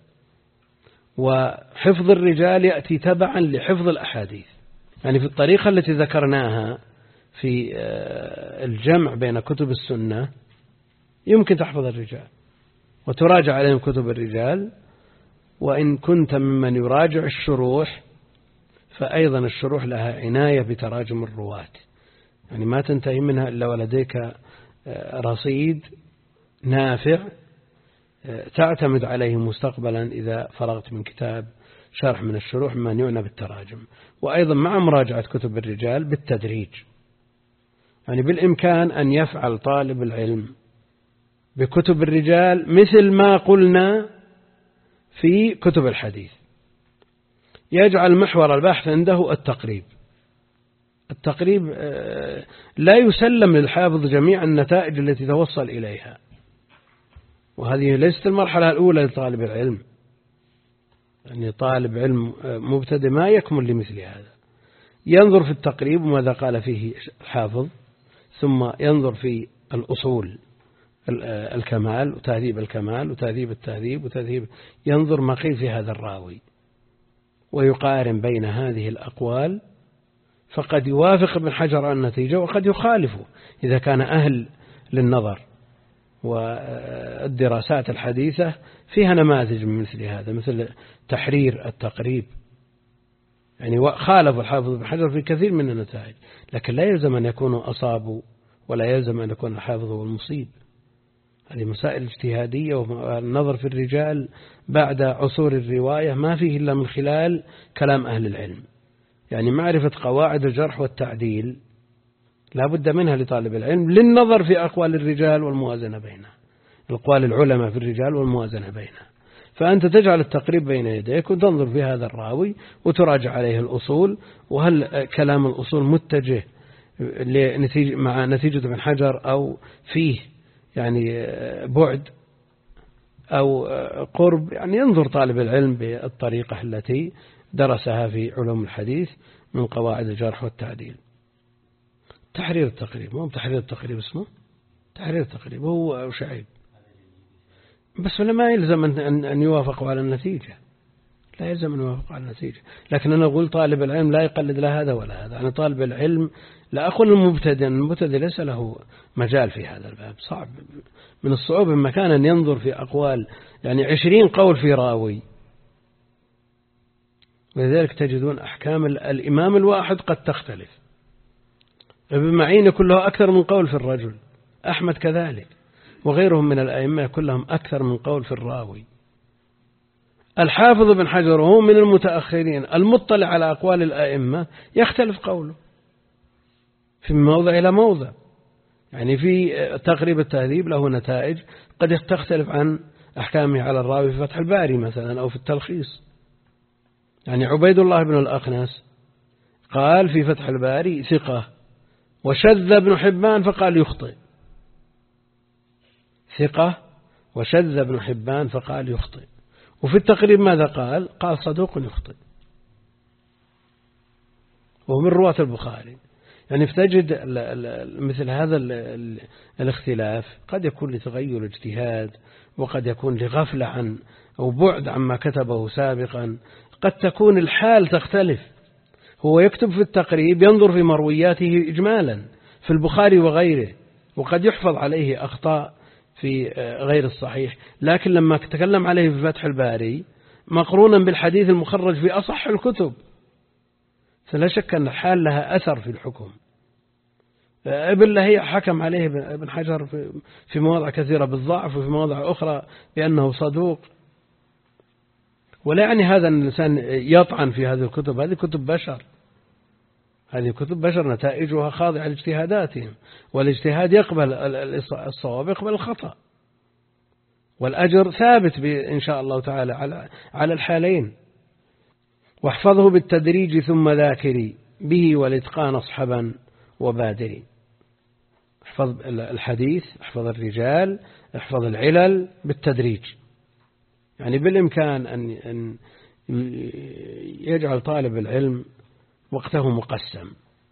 وحفظ الرجال يأتي تبعا لحفظ الأحاديث، يعني في الطريقة التي ذكرناها في الجمع بين كتب السنة يمكن تحفظ الرجال وتراجع عليهم كتب الرجال، وإن كنت ممن يراجع الشروح فأيضا الشروح لها عناية بتراجم الرواة، يعني ما تنتهي منها إلا ولديك رصيد نافع تعتمد عليه مستقبلا إذا فرغت من كتاب شرح من الشروح ممن يعنى بالتراجم. وأيضا مع مراجعة كتب الرجال بالتدريج، يعني بالإمكان أن يفعل طالب العلم بكتب الرجال مثل ما قلنا في كتب الحديث، يجعل محور البحث عنده التقريب. التقريب لا يسلم للحافظ جميع النتائج التي توصل إليها، وهذه ليست المرحلة الأولى لطالب العلم، يعني طالب علم مبتدئ ما يكمل لمثل هذا. ينظر في التقريب وماذا قال فيه الحافظ، ثم ينظر في الأصول الكمال وتهذيب الكمال وتهذيب التهذيب وتهذيب، ينظر ما قيل في هذا الراوي ويقارن بين هذه الأقوال، فقد يوافق ابن حجر على النتيجة وقد يخالفه إذا كان أهل للنظر. والدراسات الحديثة فيها نماذج من مثل هذا، مثل تحرير التقريب، يعني خالف الحافظ ابن حجر في كثير من النتائج، لكن لا يلزم أن يكونوا أصابوا ولا يلزم أن يكون الحافظ هو المصيب. هذه مسائل اجتهادية، والنظر في الرجال بعد عصور الرواية ما فيه إلا من خلال كلام أهل العلم، يعني معرفة قواعد الجرح والتعديل لا بد منها لطالب العلم للنظر في أقوال الرجال والموازنة بينها، أقوال العلماء في الرجال والموازنة بينها. فأنت تجعل التقريب بين يديك وتنظر في هذا الراوي وتراجع عليه الأصول، وهل كلام الأصول متجه مع نتيجة ابن حجر أو فيه يعني بعد أو قرب. يعني ينظر طالب العلم بالطريقة التي درسها في علوم الحديث من قواعد الجرح والتعديل. تحرير التقريب، مو تحرير التقريب اسمه تحرير التقريب، هو شعيب بس، ولا ما يلزم أن يوافقوا على النتيجة، لا يلزم أن يوافقوا على النتيجة. لكن أنا أقول طالب العلم لا يقلد لا هذا ولا هذا. أنا طالب العلم لا أقول المبتدئ ليس له مجال في هذا الباب، صعب من الصعوبة مكانا ينظر في أقوال، يعني 20 قول في راوي، ولذلك تجدون أحكام الإمام الواحد قد تختلف. ابن معين كله أكثر من قول في الرجل، أحمد كذلك، وغيرهم من الأئمة كلهم أكثر من قول في الراوي. الحافظ بن حجر وهو من المتأخرين المطلع على أقوال الأئمة يختلف قوله في موضع إلى موضع، يعني في تقريب التهذيب له نتائج قد تختلف عن أحكامه على الراوي في فتح الباري مثلا أو في التلخيص. يعني عبيد الله بن الأخنس قال في فتح الباري ثقة، وشذ ابن حبان فقال يخطئ. ثقة وشذ ابن حبان فقال يخطئ. وفي التقريب ماذا قال؟ قال صدوق يخطئ، وهو من رواة البخاري. يعني فتجد مثل هذا الاختلاف قد يكون لتغير اجتهاد، وقد يكون لغفلة عن أو بعد عما كتبه سابقا، قد تكون الحال تختلف. هو يكتب في التقريب ينظر في مروياته إجمالا في البخاري وغيره، وقد يحفظ عليه أخطاء في غير الصحيح، لكن لما تكلم عليه في فتح الباري مقرونا بالحديث المخرج في أصح الكتب، فلا شك أن الحال لها أثر في الحكم. ابن لهيع حكم عليه ابن حجر في مواضع كثيرة بالضعف، وفي مواضع أخرى بأنه صدوق. ولا يعني هذا أن الإنسان يطعن في هذه الكتب، هذه كتب بشر، هذه كتب بشر نتائجها خاضعة لاجتهاداتهم، والاجتهاد يقبل الصواب يقبل الخطأ، والأجر ثابت إن شاء الله تعالى على الحالين. واحفظه بالتدريج ثم ذاكري، به والإتقان اصحبا وبادري. احفظ الحديث، احفظ الرجال، احفظ العلل بالتدريج. يعني بالإمكان أن يجعل طالب العلم وقته مقسم،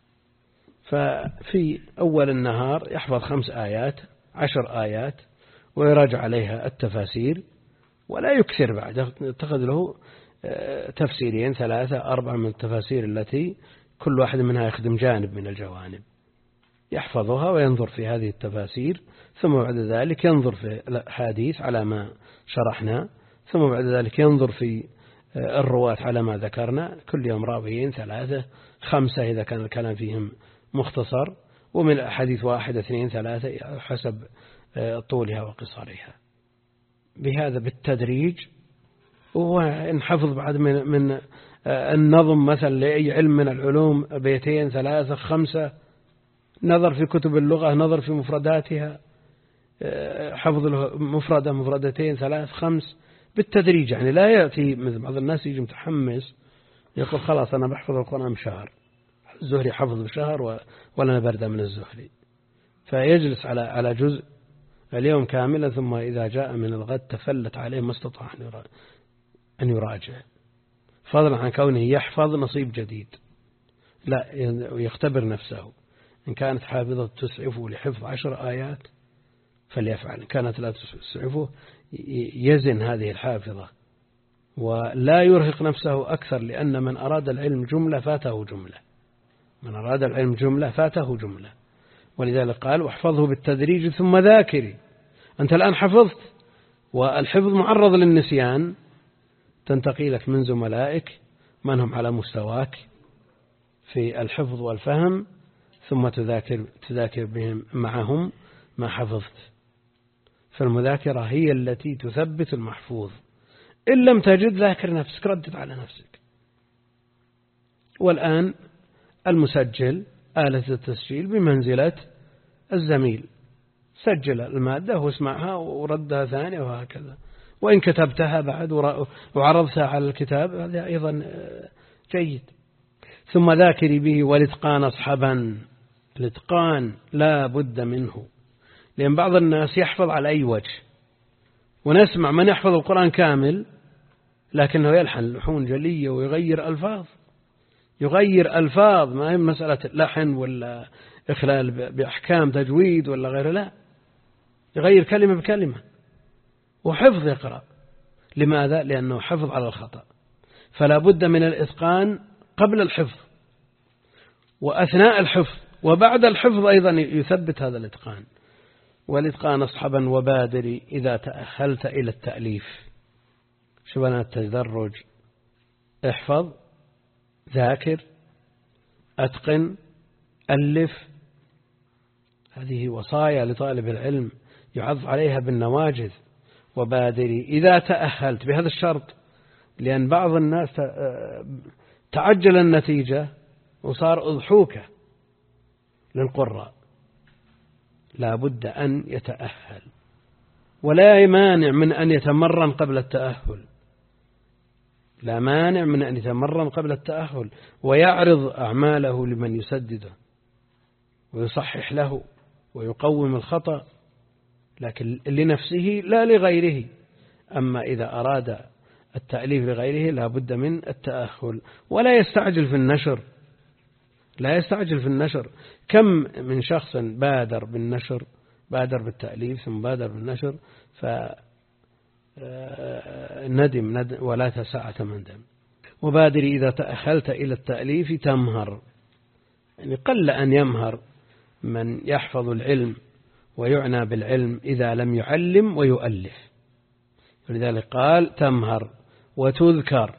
ففي أول النهار يحفظ 5 آيات 10 آيات ويراجع عليها التفاسير، ولا يكثر بعد، يتخذ له تفسيرين 3 4 من التفاسير التي كل واحد منها يخدم جانب من الجوانب، يحفظها وينظر في هذه التفاسير، ثم بعد ذلك ينظر في الحديث على ما شرحنا، ثم بعد ذلك ينظر في الرواة على ما ذكرنا، كل يوم راويين 3 5 إذا كان الكلام فيهم مختصر، ومن الأحاديث 1 2 3 حسب طولها وقصرها. بهذا بالتدريج. وإن حفظ بعد من النظم مثلا لأي علم من العلوم 2 3 5، نظر في كتب اللغة، نظر في مفرداتها، حفظ مفردة 2 3 5 بالتدريج. يعني لا يأتي مثل بعض الناس يجي متحمس يقول خلاص أنا بحفظ القرآن بشهر، الزهري حفظ بشهر ولا نبردة من الزهري، فيجلس على جزء اليوم كاملا، ثم إذا جاء من الغد تفلت عليه ما استطاع أن يراجع، فضلا عن كونه يحفظ نصيب جديد. لا، يختبر نفسه، إن كانت حافظة تسعفه لحفظ 10 آيات فليفعل، إن كانت لا تسعفه يزن هذه الحافظة ولا يرهق نفسه أكثر، لأن من أراد العلم جملة فاته جملة، من أراد العلم جملة فاته جملة. ولذلك قال واحفظه بالتدريج ثم ذاكري. أنت الآن حفظت، والحفظ معرض للنسيان، تنتقي لك من زملائك من هم على مستواك في الحفظ والفهم، ثم تذاكر بهم معهم ما حفظت. فالمذاكرة هي التي تثبت المحفوظ. إن لم تجد ذاكر نفسك، ردد على نفسك. والآن المسجل آلة التسجيل بمنزلة الزميل، سجل المادة واسمعها وردها ثانية وهكذا. وإن كتبتها بعد وعرضتها على الكتاب هذا أيضا جيد. ثم ذاكري به والإتقان اصحبا. الإتقان لا بد منه، لأن بعض الناس يحفظ على أي وجه، ونسمع من يحفظ القرآن كامل لكنه يلحن لحون جلية ويغير ألفاظ، ما هي مسألة لحن ولا إخلال بأحكام تجويد ولا غيره، لا، يغير كلمة بكلمة. وحفظ يقرأ، لماذا؟ لأنه حفظ على الخطأ. فلا بد من الإتقان قبل الحفظ وأثناء الحفظ، وبعد الحفظ أيضا يثبت هذا الإتقان. والإتقان اصحبا وبادري إذا تأهلت إلى التأليف. شبنا التدرج، احفظ، ذاكر، أتقن، ألف. هذه وصايا لطالب العلم يعض عليها بالنواجذ. وبادري إذا تأهلت، بهذا الشرط، لأن بعض الناس تعجل النتيجة وصار أضحوكة للقراء. لا بد أن يتأهل، ولا مانع من أن يتمرن قبل التأهل، لا مانع من أن يتمرن قبل التأهل، ويعرض أعماله لمن يسدده ويصحح له ويقوم الخطأ، لكن لنفسه لا لغيره. أما إذا أراد التأليف لغيره لا بد من التأهل، ولا يستعجل في النشر، لا يستعجل في النشر. كم من شخص بادر بالنشر، بادر بالتأليف ثم بادر بالنشر فندم ولا تساعة مندم. وبادر إذا تأهلت إلى التأليف تمهر. يعني قل أن يمهر من يحفظ العلم ويعنى بالعلم إذا لم يعلم ويؤلف. ولذلك قال تمهر وتذكر.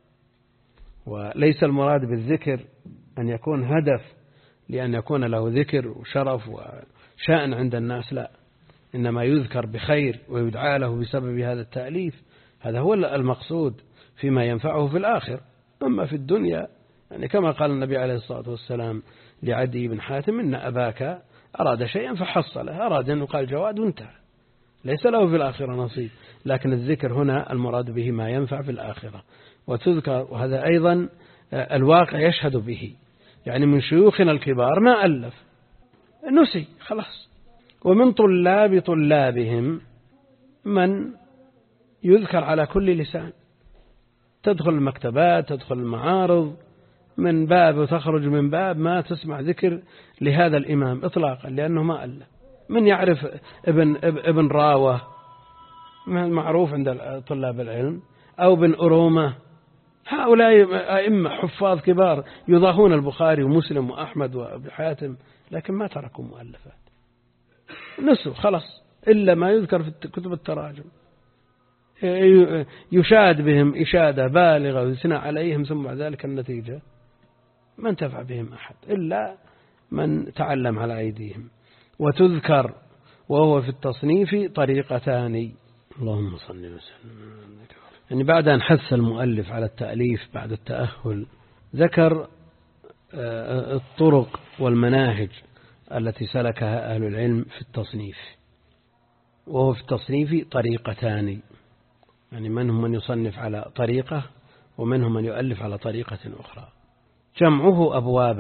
وليس المراد بالذكر أن يكون هدف لأن يكون له ذكر وشرف وشأن عند الناس، لا، إنما يذكر بخير ويدعى له بسبب هذا التأليف. هذا هو المقصود فيما ينفعه في الآخر. أما في الدنيا يعني كما قال النبي عليه الصلاة والسلام لعدي بن حاتم إن أباك أراد شيئا فحصله، أراد أن يقال جواد وانتهى، ليس له في الآخرة نصيب. لكن الذكر هنا المراد به ما ينفع في الآخرة. وتذكر، وهذا أيضا الواقع يشهد به، يعني من شيوخنا الكبار ما ألف، نسي خلاص. ومن طلابهم من يذكر على كل لسان، تدخل المكتبات، تدخل المعارض، من باب وتخرج من باب ما تسمع ذكر لهذا الإمام إطلاقا، لأنه ما ألف. من يعرف ابن راوة معروف عند طلاب العلم، أو ابن أرومة، هؤلاء أئمة حفاظ كبار يضاهون البخاري ومسلم وأحمد وأبي حاتم، لكن ما تركوا مؤلفات، نسوا خلاص، إلا ما يذكر في كتب التراجم، يشاد بهم إشادة بالغة ويثنى عليهم، ثم بعد ذلك النتيجة ما انتفع بهم أحد إلا من تعلم على أيديهم. وتذكر وهو في التصنيف طريقتان. اللهم صل وسلم. يعني بعد أن حث المؤلف على التأليف بعد التأهل، ذكر الطرق والمناهج التي سلكها أهل العلم في التصنيف. وهو في التصنيف طريقتان، يعني منهم من يصنف على طريقة، ومنهم من يؤلف على طريقة أخرى. جمعه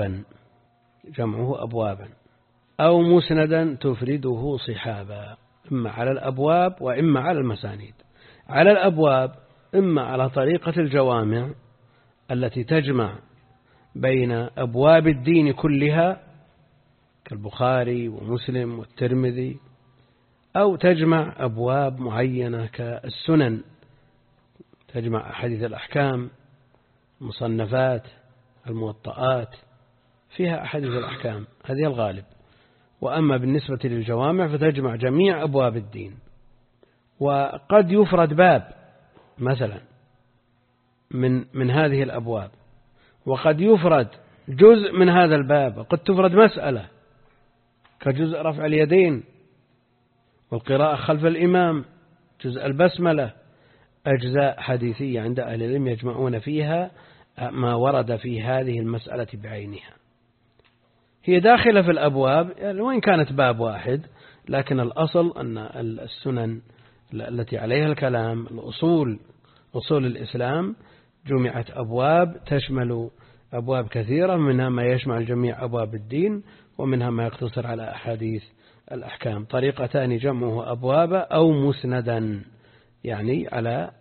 أبوابا أو مسندا تفرده صحابا، إما على الأبواب وإما على المسانيد. على الأبواب إما على طريقة الجوامع التي تجمع بين أبواب الدين كلها كالبخاري ومسلم والترمذي، أو تجمع أبواب معينة كالسنن، تجمع أحاديث الأحكام، مصنفات، الموطئات فيها أحاديث الأحكام، هذه الغالب. وأما بالنسبة للجوامع فتجمع جميع أبواب الدين. وقد يفرد باب مثلا من هذه الأبواب، وقد يفرد جزء من هذا الباب، وقد تفرد مسألة كجزء رفع اليدين والقراءة خلف الإمام، جزء البسملة، أجزاء حديثية عند أهل العلم يجمعون فيها ما ورد في هذه المسألة بعينها. هي داخلة في الأبواب يعني وإن كانت باب واحد، لكن الأصل أن السنن التي عليها الكلام، أصول الإسلام، جمعت أبواب تشمل أبواب كثيرة، منها ما يشمل جميع أبواب الدين، ومنها ما يقتصر على أحاديث الأحكام. طريقتان جمعه أبواب أو مسندا، يعني على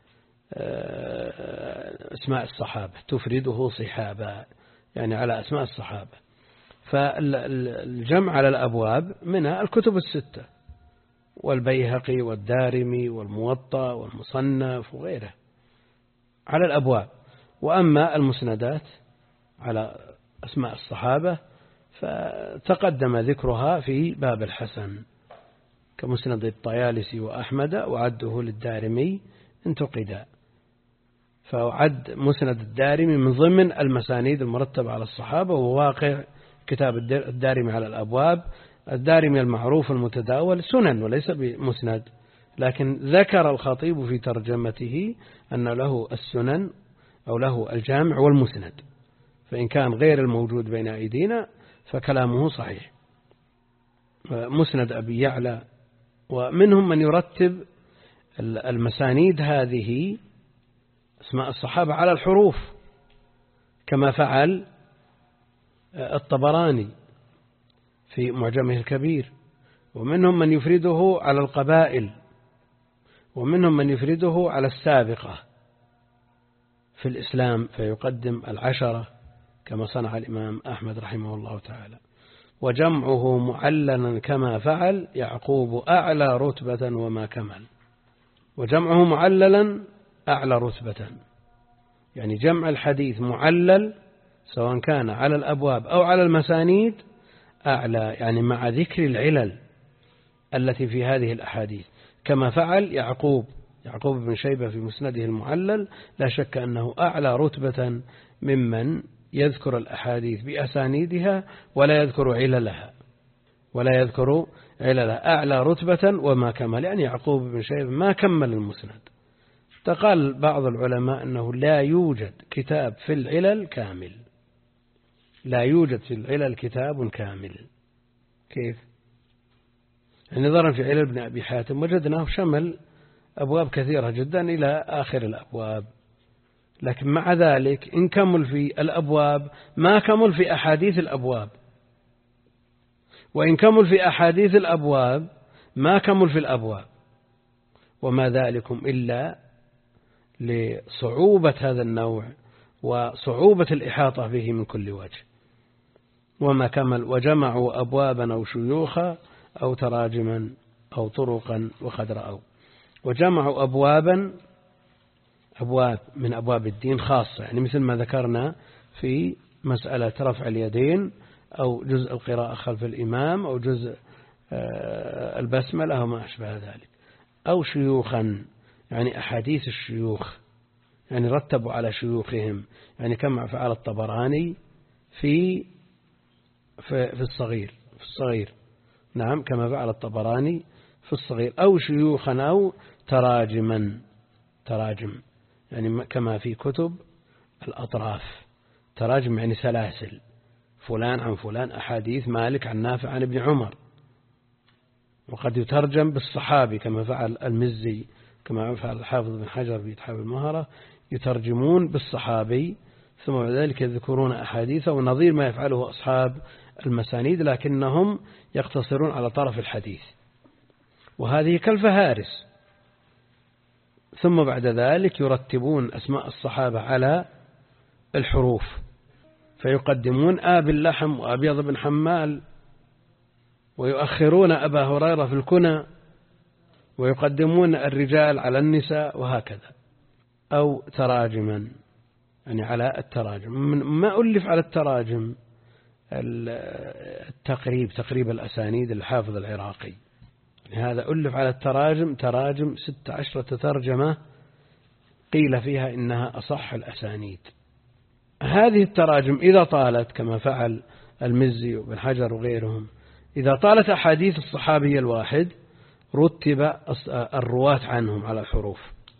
أسماء الصحابة، تفرده صحابا يعني على أسماء الصحابة. فالجمع على الأبواب منها الكتب الستة والبيهقي والدارمي والموطأ والمصنف وغيره على الأبواب. وأما المسندات على أسماء الصحابة فتقدم ذكرها في باب الحسن كمسند الطيالسي وأحمد، وعده للدارمي انتقدا، فعد مسند الدارمي من ضمن المسانيد المرتبة على الصحابة، وواقع كتاب الدارمي على الأبواب. الدارمي المعروف المتداول سنن وليس بمسند، لكن ذكر الخطيب في ترجمته أن له السنن أو له الجامع والمسند، فإن كان غير الموجود بين أيدينا فكلامه صحيح. مسند أبي يعلى. ومنهم من يرتب المسانيد هذه أسماء الصحابة على الحروف كما فعل الطبراني في معجمه الكبير. ومنهم من يفرده على القبائل، ومنهم من يفرده على السابقة في الإسلام فيقدم 10 كما صنع الإمام أحمد رحمه الله تعالى. وجمعه معللا كما فعل يعقوب أعلى رتبة وما كمل. وجمعه معللا أعلى رتبة، يعني جمع الحديث معلل سواء كان على الأبواب أو على المسانيد أعلى، يعني مع ذكر العلل التي في هذه الأحاديث كما فعل يعقوب بن شيبة في مسنده المعلل. لا شك أنه أعلى رتبة ممن يذكر الأحاديث بأسانيدها ولا يذكر عللها أعلى رتبة وما كمل، يعني يعقوب بن شيبة ما كمل المسند. تقال بعض العلماء أنه لا يوجد كتاب في العلل كامل، لا يوجد في العلل كتاب كامل. كيف؟ نظرا في علل ابن أبي حاتم وجدناه شمل أبواب كثيرة جدا إلى آخر الأبواب، لكن مع ذلك إن كمل في الأبواب ما كمل في أحاديث الأبواب، وإن كمل في أحاديث الأبواب ما كمل في الأبواب، وما ذلكم إلا لصعوبة هذا النوع وصعوبة الإحاطة به من كل وجه. وما كمل وجمعوا أبوابا أو شيوخا أو تراجما أو طرقا وقد رأوا. وجمعوا أبوابا، أبواب من أبواب الدين خاصة، يعني مثل ما ذكرنا في مسألة رفع اليدين أو جزء القراءة خلف الإمام أو جزء البسملة أو ما أشبه ذلك. أو شيوخا يعني أحاديث الشيوخ، يعني رتبوا على شيوخهم، يعني كما فعل الطبراني في الصغير نعم كما فعل الطبراني في الصغير. أو شيوخا أو تراجم يعني كما في كتب الأطراف، تراجم يعني سلاسل، فلان عن فلان، أحاديث مالك عن نافع عن ابن عمر. وقد يترجم بالصحابي كما فعل المزي، كما فعل الحافظ بن حجر في إتحاف المهرة، يترجمون بالصحابي ثم بعد ذلك يذكرون أحاديثه، ونظير ما يفعله أصحاب المسانيد لكنهم يقتصرون على طرف الحديث، وهذه كالفهارس. ثم بعد ذلك يرتبون أسماء الصحابة على الحروف، فيقدمون آب اللحم وأبيض بن حمال، ويؤخرون أبا هريرة في الكنى، ويقدمون الرجال على النساء وهكذا. أو تراجما يعني على التراجم. ما ألف على التراجم تقريب الأسانيد الحافظ العراقي، هذا ألف على التراجم تراجم 16 ترجمة قيل فيها إنها أصح الأسانيد. هذه التراجم إذا طالت كما فعل المزي وابن حجر وغيرهم، إذا طالت أحاديث الصحابي الواحد رتب الرواة عنهم على الحروف،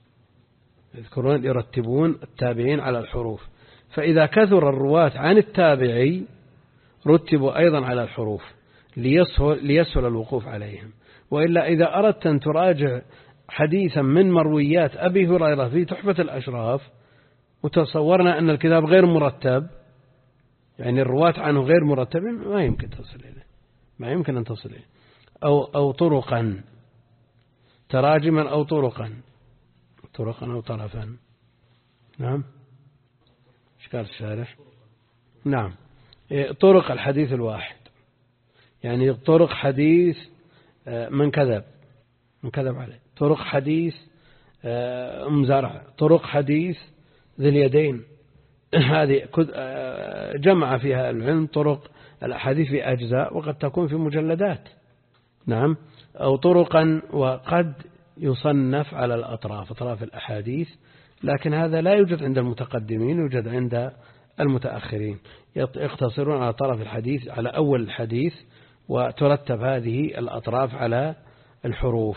يرتبون التابعين على الحروف. فإذا كثر الرواة عن التابعي رتبوا أيضا على الحروف ليسهل الوقوف عليهم. وإلا إذا أردت أن تراجع حديثا من مرويات أبي هريرة في تحفة الأشراف وتصورنا أن الكتاب غير مرتب، يعني الرواة عنه غير مرتب، ما يمكن تصل إليه، ما يمكن أن تصل إليه. أو طرقا، تراجما أو طرقا أو طرفا. نعم إشكال الشارح. نعم طرق الحديث الواحد، يعني طرق حديث من كذب عليه، طرق حديث زرع، طرق حديث ذي اليدين، هذه جمع فيها العلم طرق الأحاديث في أجزاء وقد تكون في مجلدات. نعم. أو طرقا، وقد يصنف على الأطراف، أطراف الأحاديث، لكن هذا لا يوجد عند المتقدمين، يوجد عند المتأخرين، يقتصرون على طرف الحديث، على أول الحديث، وترتب هذه الأطراف على الحروف.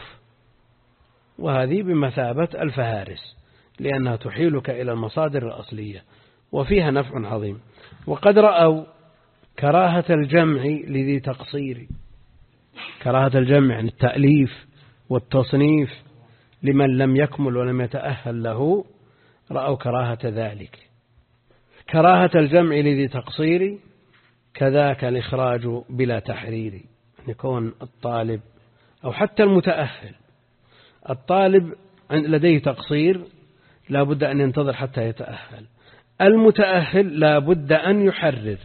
وهذه بمثابة الفهارس لأنها تحيلك إلى المصادر الأصلية وفيها نفع عظيم. وقد رأوا كراهة الجمع لذي تقصير، كراهة الجمع يعني التأليف والتصنيف لمن لم يكمل ولم يتأهل له، رأوا كراهة ذلك. كراهة الجمع لذي تقصير كذاك الإخراج بلا تحرير، يعني يكون الطالب أو حتى المتأهل، الطالب لديه تقصير لا بد أن ينتظر حتى يتأهل، المتأهل لا بد أن يحرر،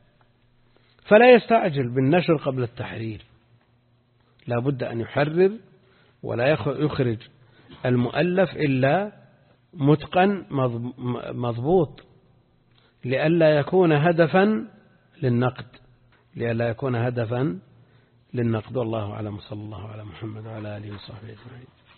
فلا يستعجل بالنشر قبل التحرير، لا بد أن يحرر ولا يخرج المؤلف إلا متقن مضبوط، لئلا يكون هدفا للنقد، والله أعلم. صلى الله على محمد وعلى آله وصحبه أجمعين.